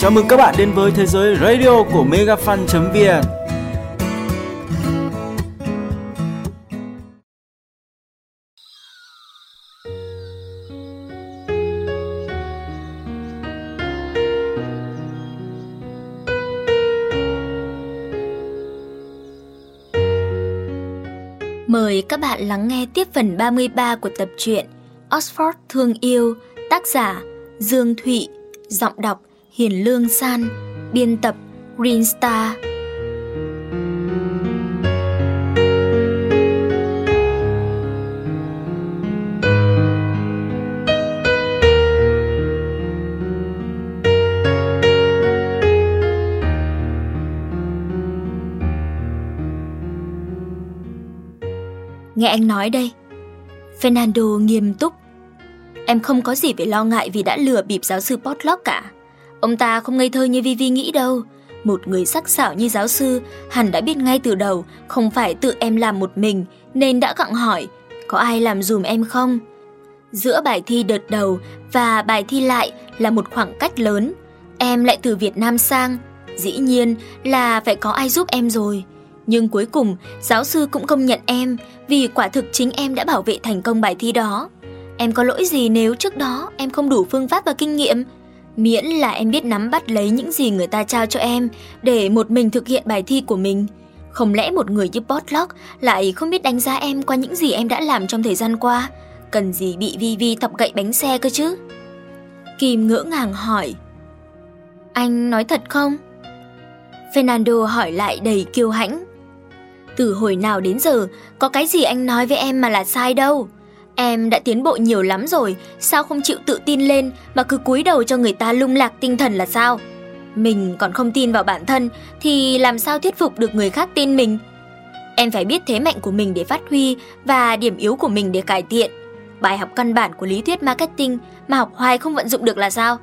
Chào mừng các bạn đến với thế giới radio của megafan.vn. Mời các bạn lắng nghe tiếp phần 33 của tập truyện Oxford Thương Yêu, tác giả Dương Thụy, giọng đọc Hiền Lương San, biên tập Green Star. Nghe anh nói đây. Fernando nghiêm túc. Em không có gì phải lo ngại vì đã lừa bịp giáo sư Potlock cả. Ông ta không ngây thơ như Vivi nghĩ đâu. Một người sắc sảo như giáo sư hẳn đã biết ngay từ đầu không phải tự em làm một mình, nên đã gặng hỏi có ai làm dùm em không. Giữa bài thi đợt đầu và bài thi lại là một khoảng cách lớn. Em lại từ Việt Nam sang, dĩ nhiên là phải có ai giúp em rồi. Nhưng cuối cùng giáo sư cũng công nhận em, vì quả thực chính em đã bảo vệ thành công bài thi đó. Em có lỗi gì nếu trước đó em không đủ phương pháp và kinh nghiệm? Miễn là em biết nắm bắt lấy những gì người ta trao cho em để một mình thực hiện bài thi của mình. Không lẽ một người như Potlock lại không biết đánh giá em qua những gì em đã làm trong thời gian qua? Cần gì bị Vivi thọc gậy bánh xe cơ chứ? Kim ngỡ ngàng hỏi. Anh nói thật không? Fernando hỏi lại đầy kiêu hãnh. Từ hồi nào đến giờ, có cái gì anh nói với em mà là sai đâu. Em đã tiến bộ nhiều lắm rồi, sao không chịu tự tin lên mà cứ cúi đầu cho người ta lung lạc tinh thần là sao? Mình còn không tin vào bản thân thì làm sao thuyết phục được người khác tin mình? Em phải biết thế mạnh của mình để phát huy và điểm yếu của mình để cải thiện. Bài học căn bản của lý thuyết marketing mà học hoài không vận dụng được là sao?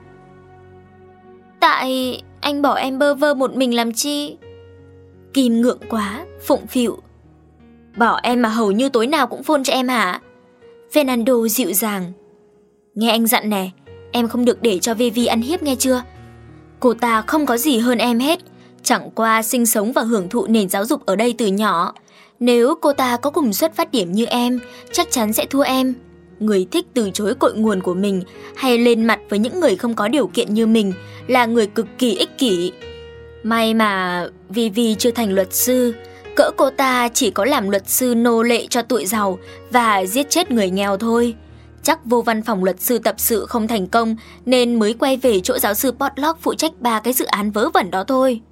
Tại anh bỏ em bơ vơ một mình làm chi? Kim ngượng quá, phụng phịu. Bỏ em mà hầu như tối nào cũng phone cho em hả? Fernando dịu dàng. Nghe anh dặn nè, em không được để cho Vivi ăn hiếp nghe chưa? Cô ta không có gì hơn em hết, chẳng qua sinh sống và hưởng thụ nền giáo dục ở đây từ nhỏ. Nếu cô ta có cùng xuất phát điểm như em, chắc chắn sẽ thua em. Người thích từ chối cội nguồn của mình hay lên mặt với những người không có điều kiện như mình là người cực kỳ ích kỷ. May mà Vivi chưa thành luật sư, cỡ cô ta chỉ có làm luật sư nô lệ cho tụi giàu và giết chết người nghèo thôi. Chắc vô văn phòng luật sư tập sự không thành công nên mới quay về chỗ giáo sư Potlock phụ trách 3 cái dự án vớ vẩn đó thôi.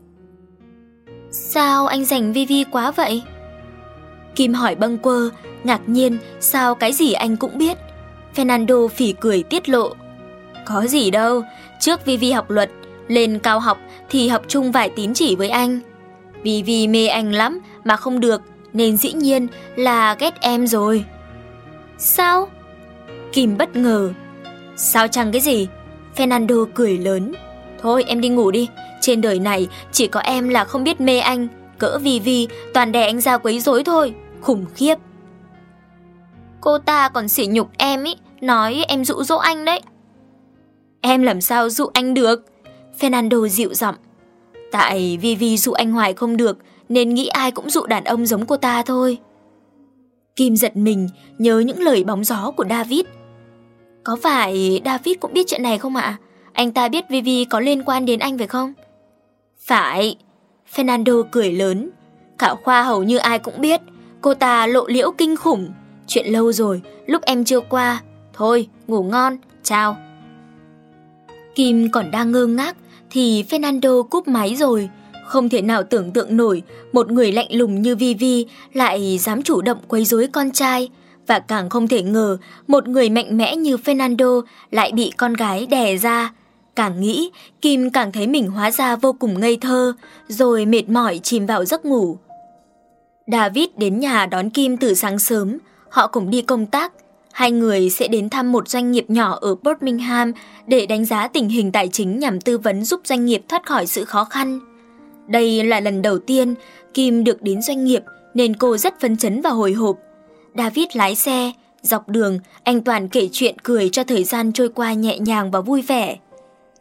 Sao anh giành Vivi quá vậy? Kim hỏi bâng quơ, ngạc nhiên sao cái gì anh cũng biết. Fernando phỉ cười tiết lộ. Có gì đâu, trước Vivi học luật, lên cao học thì học chung vài tín chỉ với anh. Vivi mê anh lắm mà không được nên dĩ nhiên là ghét em rồi. Sao? Kim bất ngờ. Sao chẳng cái gì? Fernando cười lớn. Thôi em đi ngủ đi, trên đời này chỉ có em là không biết mê anh. Cỡ Vivi toàn đè anh ra quấy rối thôi. Khủng khiếp. Cô ta còn sỉ nhục em ý, nói em dụ dỗ anh đấy. Em làm sao dụ anh được? Fernando dịu giọng. Tại Vivi dụ anh hoài không được nên nghĩ ai cũng dụ đàn ông giống cô ta thôi. Kim giật mình nhớ những lời bóng gió của David. Có phải David cũng biết chuyện này không ạ? Anh ta biết Vivi có liên quan đến anh phải không? Phải. Fernando cười lớn. Cả khoa hầu như ai cũng biết. Cô ta lộ liễu kinh khủng. Chuyện lâu rồi, lúc em chưa qua. Thôi, ngủ ngon, chào. Kim còn đang ngơ ngác thì Fernando cúp máy rồi. Không thể nào tưởng tượng nổi một người lạnh lùng như Vivi lại dám chủ động quấy rối con trai. Và càng không thể ngờ một người mạnh mẽ như Fernando lại bị con gái đè ra. Càng nghĩ, Kim càng thấy mình hóa ra vô cùng ngây thơ, rồi mệt mỏi chìm vào giấc ngủ. David đến nhà đón Kim từ sáng sớm, họ cùng đi công tác. Hai người sẽ đến thăm một doanh nghiệp nhỏ ở Birmingham để đánh giá tình hình tài chính nhằm tư vấn giúp doanh nghiệp thoát khỏi sự khó khăn. Đây là lần đầu tiên Kim được đến doanh nghiệp nên cô rất phấn chấn và hồi hộp. David lái xe, dọc đường anh toàn kể chuyện cười cho thời gian trôi qua nhẹ nhàng và vui vẻ.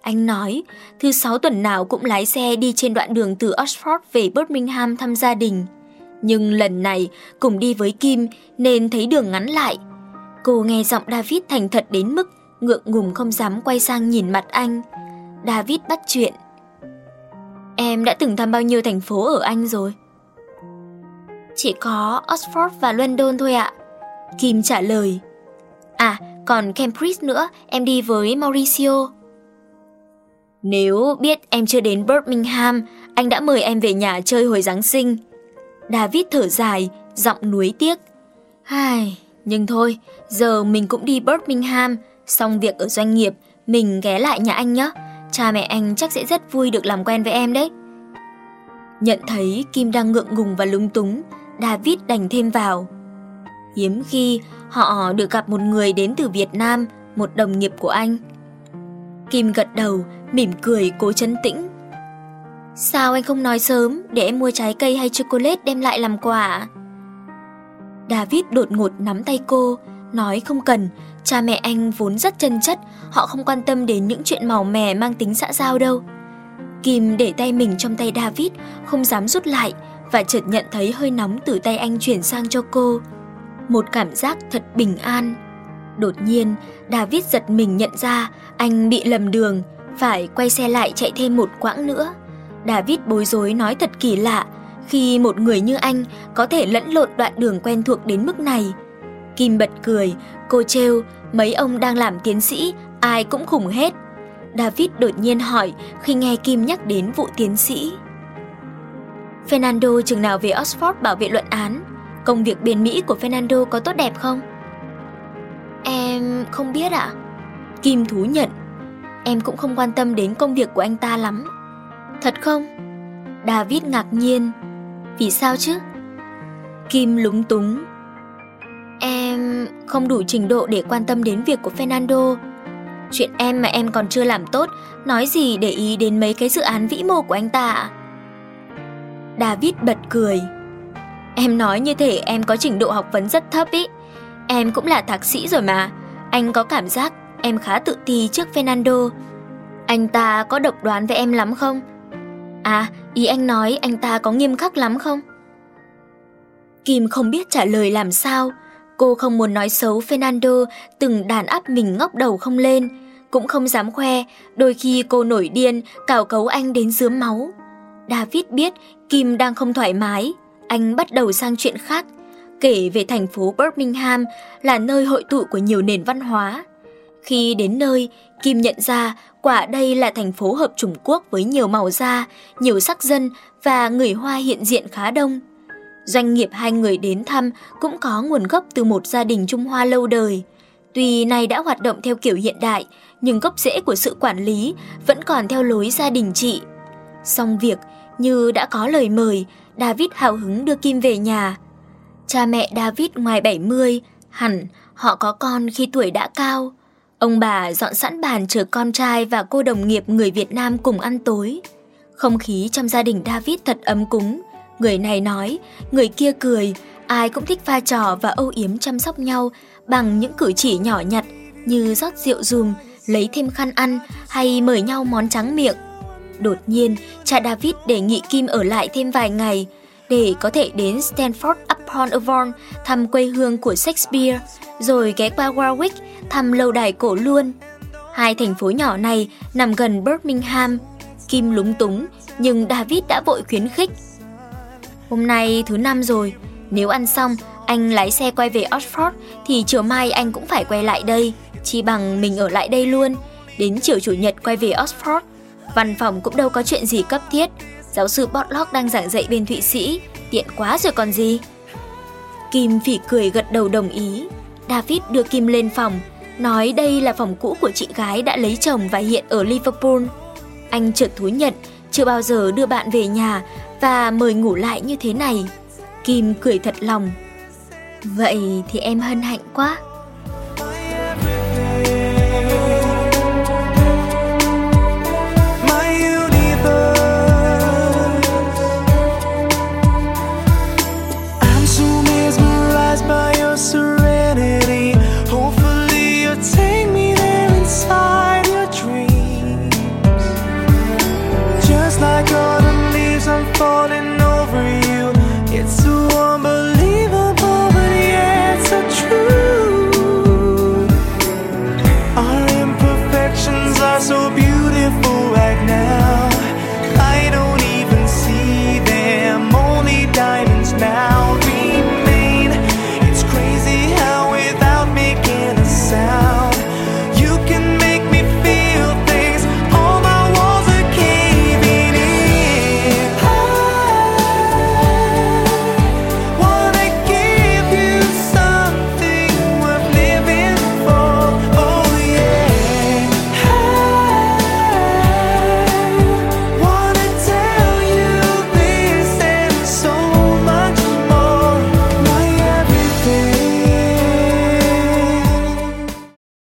Anh nói, thứ 6 tuần nào cũng lái xe đi trên đoạn đường từ Oxford về Birmingham thăm gia đình. Nhưng lần này cùng đi với Kim nên thấy đường ngắn lại. Cô nghe giọng David thành thật đến mức ngượng ngùng không dám quay sang nhìn mặt anh. David bắt chuyện. Em đã từng thăm bao nhiêu thành phố ở Anh rồi? Chỉ có Oxford và London thôi ạ. Kim trả lời. À, còn Cambridge nữa, em đi với Mauricio. Nếu biết em chưa đến Birmingham, anh đã mời em về nhà chơi hồi Giáng sinh. David thở dài, giọng nuối tiếc. Nhưng thôi, giờ mình cũng đi Birmingham, xong việc ở doanh nghiệp, mình ghé lại nhà anh nhé. Cha mẹ anh chắc sẽ rất vui được làm quen với em đấy. Nhận thấy Kim đang ngượng ngùng và lúng túng, David đành thêm vào. Hiếm khi họ được gặp một người đến từ Việt Nam, một đồng nghiệp của anh. Kim gật đầu, mỉm cười cố trấn tĩnh. Sao anh không nói sớm để em mua trái cây hay chocolate đem lại làm quà? David đột ngột nắm tay cô, nói không cần, cha mẹ anh vốn rất chân chất, họ không quan tâm đến những chuyện màu mè mang tính xã giao đâu. Kim để tay mình trong tay David, không dám rút lại và chợt nhận thấy hơi nóng từ tay anh chuyển sang cho cô. Một cảm giác thật bình an. Đột nhiên, David giật mình nhận ra anh bị lầm đường, phải quay xe lại chạy thêm một quãng nữa. David bối rối nói thật kỳ lạ, khi một người như anh có thể lẫn lộn đoạn đường quen thuộc đến mức này. Kim bật cười, cô trêu, mấy ông đang làm tiến sĩ, ai cũng khủng hết. David đột nhiên hỏi khi nghe Kim nhắc đến vụ tiến sĩ. Fernando chừng nào về Oxford bảo vệ luận án? Công việc bên Mỹ của Fernando có tốt đẹp không? Em không biết ạ. Kim thú nhận. Em cũng không quan tâm đến công việc của anh ta lắm. Thật không? David ngạc nhiên. Vì sao chứ? Kim lúng túng. Em không đủ trình độ để quan tâm đến việc của Fernando. Chuyện em mà em còn chưa làm tốt, nói gì để ý đến mấy cái dự án vĩ mô của anh ta ạ? David bật cười. Em nói như thể em có trình độ học vấn rất thấp ý. Em cũng là thạc sĩ rồi mà. Anh có cảm giác em khá tự ti trước Fernando. Anh ta có độc đoán với em lắm không? À, ý anh nói anh ta có nghiêm khắc lắm không? Kim không biết trả lời làm sao. Cô không muốn nói xấu Fernando từng đàn áp mình ngóc đầu không lên, cũng không dám khoe, đôi khi cô nổi điên, cào cấu anh đến rướm máu. David biết Kim đang không thoải mái, anh bắt đầu sang chuyện khác, kể về thành phố Birmingham là nơi hội tụ của nhiều nền văn hóa. Khi đến nơi, Kim nhận ra quả đây là thành phố hợp chủng quốc với nhiều màu da, nhiều sắc dân và người Hoa hiện diện khá đông. Doanh nghiệp hai người đến thăm cũng có nguồn gốc từ một gia đình Trung Hoa lâu đời. Tuy nay đã hoạt động theo kiểu hiện đại, nhưng gốc rễ của sự quản lý vẫn còn theo lối gia đình chị. Xong việc, như đã có lời mời, David hào hứng đưa Kim về nhà. Cha mẹ David ngoài 70, hẳn họ có con khi tuổi đã cao. Ông bà dọn sẵn bàn chờ con trai và cô đồng nghiệp người Việt Nam cùng ăn tối. Không khí trong gia đình David thật ấm cúng. Người này nói, người kia cười, ai cũng thích pha trò và âu yếm chăm sóc nhau bằng những cử chỉ nhỏ nhặt như rót rượu dùm, lấy thêm khăn ăn hay mời nhau món tráng miệng. Đột nhiên, cha David đề nghị Kim ở lại thêm vài ngày để có thể đến Stratford-upon-Avon thăm quê hương của Shakespeare, rồi ghé qua Warwick thăm lâu đài cổ luôn. Hai thành phố nhỏ này nằm gần Birmingham. Kim lúng túng, nhưng David đã vội khuyến khích. Hôm nay thứ 5 rồi, nếu ăn xong anh lái xe quay về Oxford thì chiều mai anh cũng phải quay lại đây, chi bằng mình ở lại đây luôn, đến chiều chủ nhật quay về Oxford. Văn phòng cũng đâu có chuyện gì cấp thiết, giáo sư Potlock đang giảng dạy bên Thụy Sĩ, tiện quá rồi còn gì. Kim phỉ cười gật đầu đồng ý. David đưa Kim lên phòng, nói đây là phòng cũ của chị gái đã lấy chồng và hiện ở Liverpool. Anh chợt thú nhận chưa bao giờ đưa bạn về nhà và mời ngủ lại như thế này. Kim cười thật lòng. Vậy thì em hân hạnh quá.